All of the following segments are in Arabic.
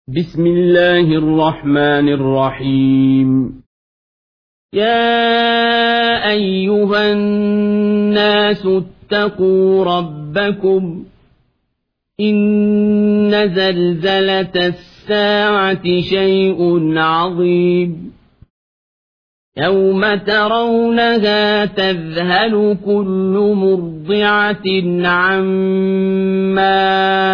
بسم الله الرحمن الرحيم. يا أيها الناس اتقوا ربكم إن زلزلة الساعة شيء عظيم يوم ترونها تذهل كل مرضعة عما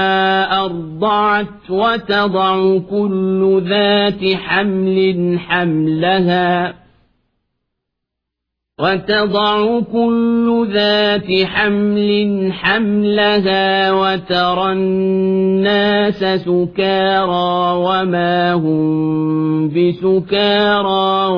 أرضعت وتضع كل ذات حمل حملها وترى الناس سكارى وما هم بسكارى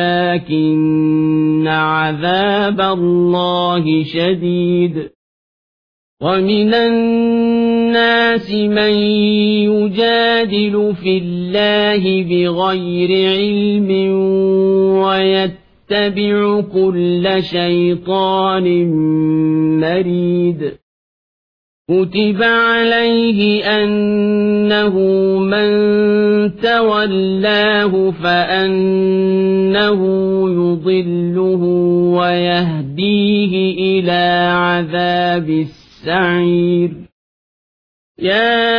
ولكن عذاب الله شديد. ومن الناس من يجادل في الله بغير علم ويتبع كل شيطان مريد. كتب عليه أنه من تولاه فأنه يضله ويهديه إلى عذاب السعير. يا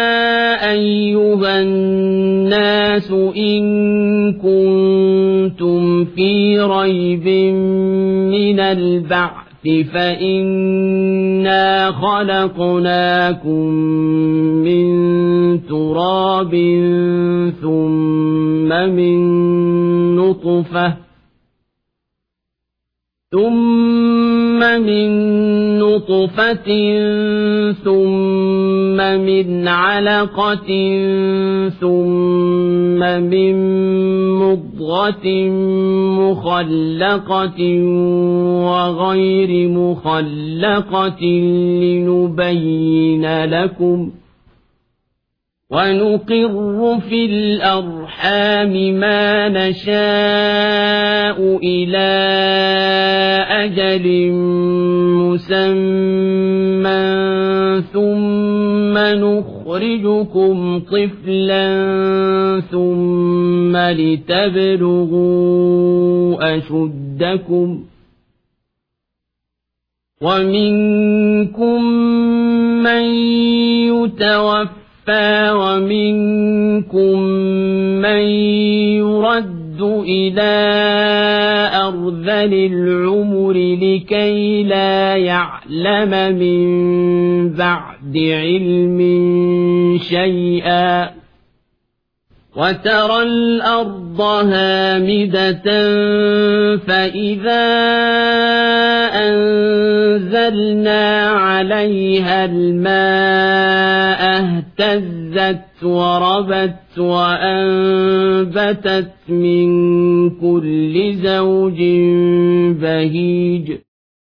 أيها الناس إن كنتم في ريب من البعث فإنا خلقناكم من تراب ثم من نطفة ثم من علقة ثم من مضغة مخلقة وغير مخلقة لنبين لكم ونقر في الأرحام ما نشاء إلى أجل مسمى ثم نخرجكم طفلا ثم لتبلغوا أشدكم ومنكم من يتوفى ومنكم من يرد إلى أرذل العمر لكي لا يعلم من بعد علم شيئا. وترى الأرض هامدة فإذا أنزلنا عليها الماء اهتزت وربت وأنبتت من كل زوج بهيج.